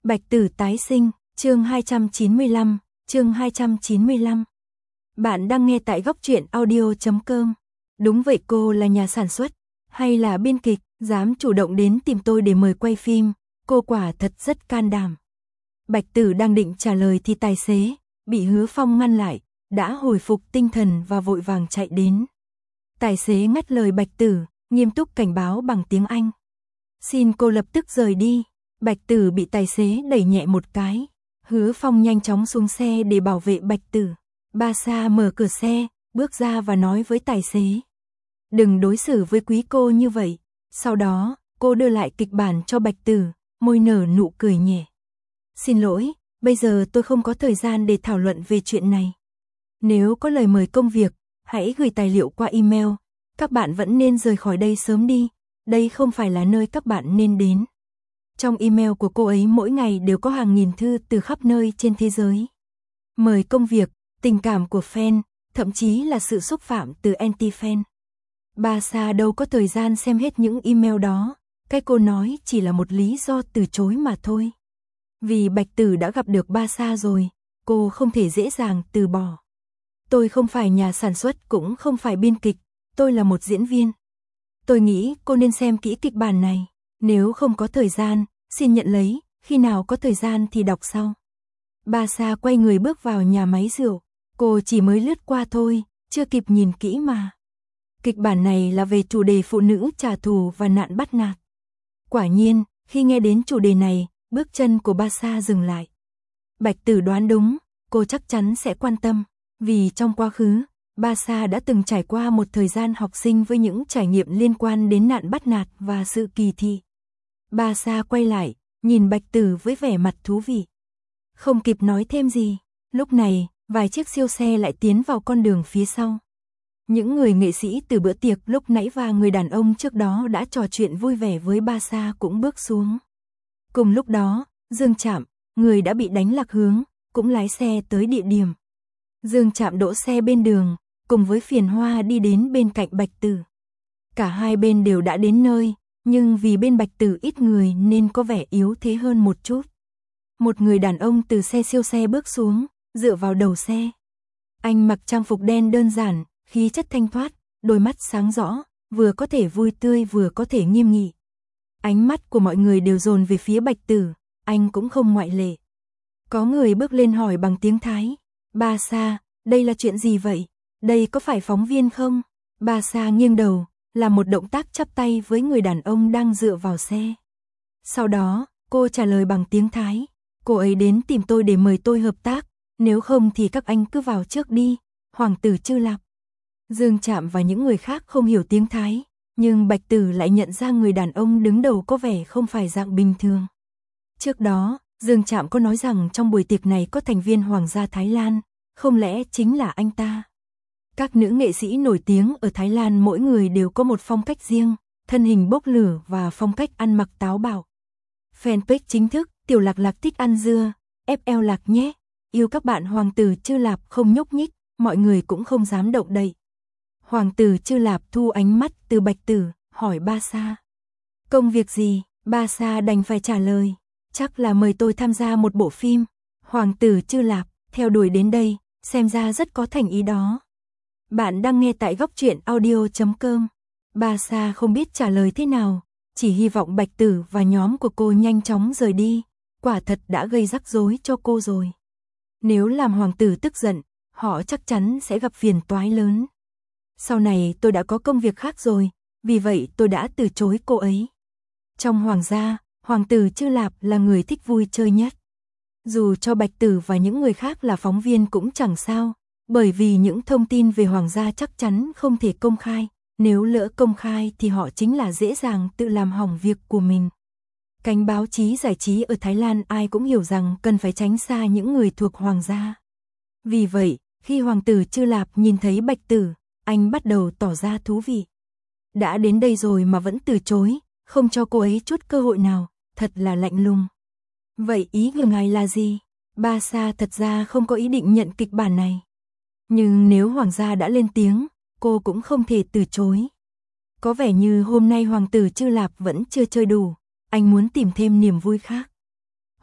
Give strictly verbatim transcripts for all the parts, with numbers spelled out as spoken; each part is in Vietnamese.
Bạch Tử tái sinh, chương hai trăm chín mươi lăm, chương hai trăm chín mươi lăm. Bạn đang nghe tại góc truyện audio chấm com. Đúng vậy, cô là nhà sản xuất, hay là biên kịch, dám chủ động đến tìm tôi để mời quay phim, cô quả thật rất can đảm. Bạch Tử đang định trả lời thì tài xế, bị Hứa Phong ngăn lại, đã hồi phục tinh thần và vội vàng chạy đến. Tài xế ngắt lời Bạch Tử, nghiêm túc cảnh báo bằng tiếng Anh. Xin cô lập tức rời đi. Bạch Tử bị tài xế đẩy nhẹ một cái. Hứa Phong nhanh chóng xuống xe để bảo vệ Bạch Tử. Ba Sa mở cửa xe, bước ra và nói với tài xế. Đừng đối xử với quý cô như vậy. Sau đó, cô đưa lại kịch bản cho Bạch Tử, môi nở nụ cười nhẹ. Xin lỗi, bây giờ tôi không có thời gian để thảo luận về chuyện này. Nếu có lời mời công việc, hãy gửi tài liệu qua email. Các bạn vẫn nên rời khỏi đây sớm đi. Đây không phải là nơi các bạn nên đến. Trong email của cô ấy mỗi ngày đều có hàng nghìn thư từ khắp nơi trên thế giới. Mời công việc, tình cảm của fan, thậm chí là sự xúc phạm từ anti-fan. Ba Sa đâu có thời gian xem hết những email đó. Cái cô nói chỉ là một lý do từ chối mà thôi. Vì Bạch Tử đã gặp được Ba Sa rồi, cô không thể dễ dàng từ bỏ. Tôi không phải nhà sản xuất cũng không phải biên kịch, tôi là một diễn viên. Tôi nghĩ cô nên xem kỹ kịch bản này. Nếu không có thời gian, xin nhận lấy, khi nào có thời gian thì đọc sau. Ba Sa quay người bước vào nhà máy rượu. Cô chỉ mới lướt qua thôi, chưa kịp nhìn kỹ mà. Kịch bản này là về chủ đề phụ nữ trả thù và nạn bắt nạt. Quả nhiên, khi nghe đến chủ đề này, bước chân của Ba Sa dừng lại. Bạch Tử đoán đúng, cô chắc chắn sẽ quan tâm. Vì trong quá khứ, Ba Sa đã từng trải qua một thời gian học sinh với những trải nghiệm liên quan đến nạn bắt nạt và sự kỳ thị. Ba Sa quay lại, nhìn Bạch Tử với vẻ mặt thú vị. Không kịp nói thêm gì, lúc này, vài chiếc siêu xe lại tiến vào con đường phía sau. Những người nghệ sĩ từ bữa tiệc lúc nãy và người đàn ông trước đó đã trò chuyện vui vẻ với Ba Sa cũng bước xuống. Cùng lúc đó, Dương Trạm, người đã bị đánh lạc hướng, cũng lái xe tới địa điểm. Dương Trạm đỗ xe bên đường, cùng với Phiền Hoa đi đến bên cạnh Bạch Tử. Cả hai bên đều đã đến nơi, nhưng vì bên Bạch Tử ít người nên có vẻ yếu thế hơn một chút. Một người đàn ông từ xe siêu xe bước xuống, dựa vào đầu xe. Anh mặc trang phục đen đơn giản, khí chất thanh thoát, đôi mắt sáng rõ, vừa có thể vui tươi vừa có thể nghiêm nghị. Ánh mắt của mọi người đều dồn về phía Bạch Tử, anh cũng không ngoại lệ. Có người bước lên hỏi bằng tiếng Thái. Ba Sa, đây là chuyện gì vậy? Đây có phải phóng viên không? Ba Sa nghiêng đầu, làm một động tác chắp tay với người đàn ông đang dựa vào xe. Sau đó, cô trả lời bằng tiếng Thái. Cô ấy đến tìm tôi để mời tôi hợp tác, nếu không thì các anh cứ vào trước đi. Hoàng tử Chư Lạp. Dương Trạm và những người khác không hiểu tiếng Thái, nhưng Bạch Tử lại nhận ra người đàn ông đứng đầu có vẻ không phải dạng bình thường. Trước đó, Dương Trạm có nói rằng trong buổi tiệc này có thành viên Hoàng gia Thái Lan, không lẽ chính là anh ta? Các nữ nghệ sĩ nổi tiếng ở Thái Lan mỗi người đều có một phong cách riêng, thân hình bốc lửa và phong cách ăn mặc táo bạo. Fanpage chính thức, Tiểu Lạc Lạc thích ăn dưa, ép lờ Lạc nhé, yêu các bạn. Hoàng tử Chư Lạp không nhúc nhích, mọi người cũng không dám động đậy. Hoàng tử Chư Lạp thu ánh mắt từ Bạch Tử, hỏi Ba Sa. Công việc gì? Ba Sa đành phải trả lời. Chắc là mời tôi tham gia một bộ phim. Hoàng tử Chư Lạp, theo đuổi đến đây, xem ra rất có thành ý đó. Bạn đang nghe tại góc truyện audio chấm com. Ba Sa không biết trả lời thế nào, chỉ hy vọng Bạch Tử và nhóm của cô nhanh chóng rời đi, quả thật đã gây rắc rối cho cô rồi. Nếu làm hoàng tử tức giận, họ chắc chắn sẽ gặp phiền toái lớn. Sau này tôi đã có công việc khác rồi, vì vậy tôi đã từ chối cô ấy. Trong hoàng gia, Hoàng tử Chư Lạp là người thích vui chơi nhất. Dù cho Bạch Tử và những người khác là phóng viên cũng chẳng sao, bởi vì những thông tin về hoàng gia chắc chắn không thể công khai, nếu lỡ công khai thì họ chính là dễ dàng tự làm hỏng việc của mình. Cánh báo chí giải trí ở Thái Lan ai cũng hiểu rằng cần phải tránh xa những người thuộc hoàng gia. Vì vậy, khi Hoàng tử Chư Lạp nhìn thấy Bạch Tử, anh bắt đầu tỏ ra thú vị. Đã đến đây rồi mà vẫn từ chối, không cho cô ấy chút cơ hội nào, thật là lạnh lùng. Vậy ý của ngài là gì? Ba Sa thật ra không có ý định nhận kịch bản này. Nhưng nếu hoàng gia đã lên tiếng, cô cũng không thể từ chối. Có vẻ như hôm nay Hoàng tử Chư Lạp vẫn chưa chơi đủ, anh muốn tìm thêm niềm vui khác.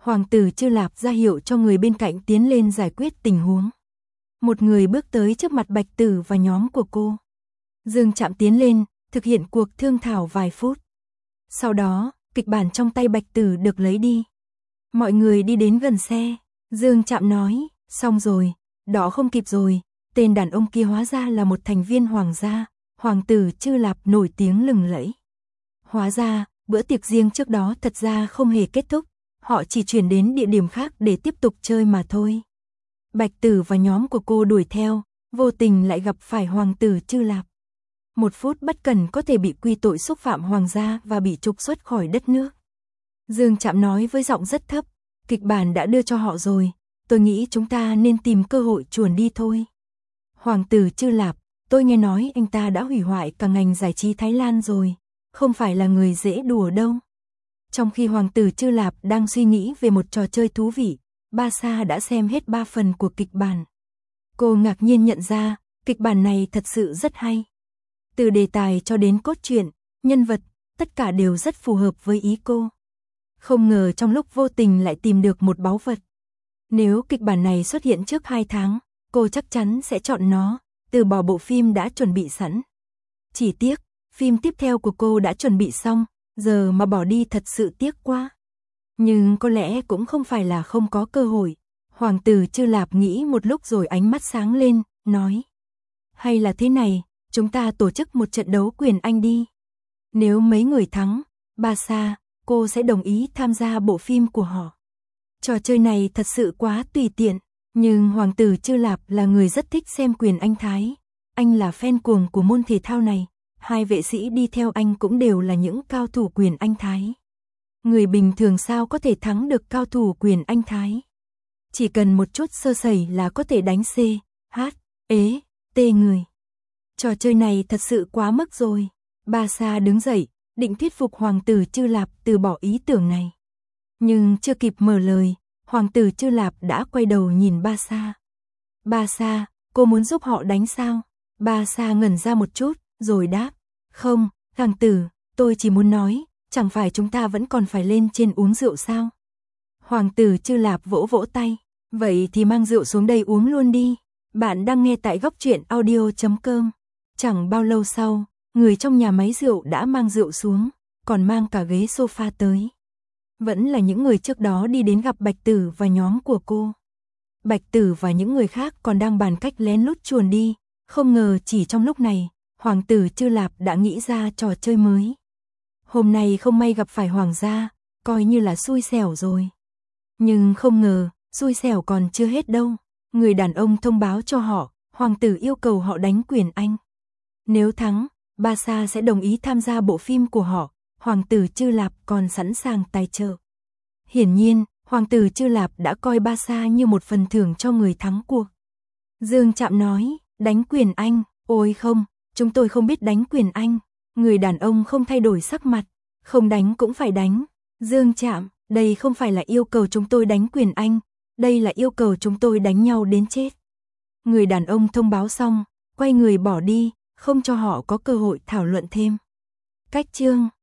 Hoàng tử Chư Lạp ra hiệu cho người bên cạnh tiến lên giải quyết tình huống. Một người bước tới trước mặt Bạch Tử và nhóm của cô. Dương Trạm tiến lên, thực hiện cuộc thương thảo vài phút. Sau đó, kịch bản trong tay Bạch Tử được lấy đi. Mọi người đi đến gần xe. Dương Trạm nói, xong rồi, đó không kịp rồi. Tên đàn ông kia hóa ra là một thành viên hoàng gia. Hoàng tử Chư Lạp nổi tiếng lừng lẫy. Hóa ra, bữa tiệc riêng trước đó thật ra không hề kết thúc. Họ chỉ chuyển đến địa điểm khác để tiếp tục chơi mà thôi. Bạch Tử và nhóm của cô đuổi theo, vô tình lại gặp phải Hoàng tử Chư Lạp. Một phút bất cẩn có thể bị quy tội xúc phạm hoàng gia và bị trục xuất khỏi đất nước. Dương Trạm nói với giọng rất thấp, kịch bản đã đưa cho họ rồi, tôi nghĩ chúng ta nên tìm cơ hội chuồn đi thôi. Hoàng tử Chư Lạp, tôi nghe nói anh ta đã hủy hoại cả ngành giải trí Thái Lan rồi, không phải là người dễ đùa đâu. Trong khi Hoàng tử Chư Lạp đang suy nghĩ về một trò chơi thú vị, Ba Sa đã xem hết ba phần của kịch bản. Cô ngạc nhiên nhận ra, kịch bản này thật sự rất hay. Từ đề tài cho đến cốt truyện, nhân vật, tất cả đều rất phù hợp với ý cô. Không ngờ trong lúc vô tình lại tìm được một báu vật. Nếu kịch bản này xuất hiện trước hai tháng, cô chắc chắn sẽ chọn nó, từ bỏ bộ phim đã chuẩn bị sẵn. Chỉ tiếc, phim tiếp theo của cô đã chuẩn bị xong, giờ mà bỏ đi thật sự tiếc quá. Nhưng có lẽ cũng không phải là không có cơ hội. Hoàng tử Chư Lạp nghĩ một lúc rồi ánh mắt sáng lên, nói. Hay là thế này, chúng ta tổ chức một trận đấu quyền Anh đi. Nếu mấy người thắng, Ba Sa, cô sẽ đồng ý tham gia bộ phim của họ. Trò chơi này thật sự quá tùy tiện, nhưng Hoàng tử Chư Lạp là người rất thích xem quyền Anh Thái. Anh là fan cuồng của môn thể thao này, hai vệ sĩ đi theo anh cũng đều là những cao thủ quyền Anh Thái. Người bình thường sao có thể thắng được cao thủ quyền Anh Thái. Chỉ cần một chút sơ sẩy là có thể đánh C, H, ế, T người. Trò chơi này thật sự quá mức rồi. Ba Sa đứng dậy, định thuyết phục Hoàng tử Chư Lạp từ bỏ ý tưởng này. Nhưng chưa kịp mở lời, Hoàng tử Chư Lạp đã quay đầu nhìn Ba Sa. Ba Sa, cô muốn giúp họ đánh sao? Ba Sa ngẩn ra một chút, rồi đáp. Không, Hoàng tử, tôi chỉ muốn nói, chẳng phải chúng ta vẫn còn phải lên trên uống rượu sao? Hoàng tử Chư Lạp vỗ vỗ tay. Vậy thì mang rượu xuống đây uống luôn đi. Bạn đang nghe tại góc truyện audio chấm com. Chẳng bao lâu sau, người trong nhà máy rượu đã mang rượu xuống, còn mang cả ghế sofa tới. Vẫn là những người trước đó đi đến gặp Bạch Tử và nhóm của cô. Bạch Tử và những người khác còn đang bàn cách lén lút chuồn đi, không ngờ chỉ trong lúc này, Hoàng tử Chư Lạp đã nghĩ ra trò chơi mới. Hôm nay không may gặp phải hoàng gia, coi như là xui xẻo rồi. Nhưng không ngờ, xui xẻo còn chưa hết đâu. Người đàn ông thông báo cho họ, hoàng tử yêu cầu họ đánh quyền Anh. Nếu thắng, Ba Sa sẽ đồng ý tham gia bộ phim của họ, Hoàng tử Chư Lạp còn sẵn sàng tài trợ. Hiển nhiên, Hoàng tử Chư Lạp đã coi Ba Sa như một phần thưởng cho người thắng cuộc. Dương Trạm nói, đánh quyền Anh, ôi không, chúng tôi không biết đánh quyền Anh. Người đàn ông không thay đổi sắc mặt, không đánh cũng phải đánh. Dương Trạm, đây không phải là yêu cầu chúng tôi đánh quyền Anh, đây là yêu cầu chúng tôi đánh nhau đến chết. Người đàn ông thông báo xong, quay người bỏ đi, không cho họ có cơ hội thảo luận thêm. Cách chương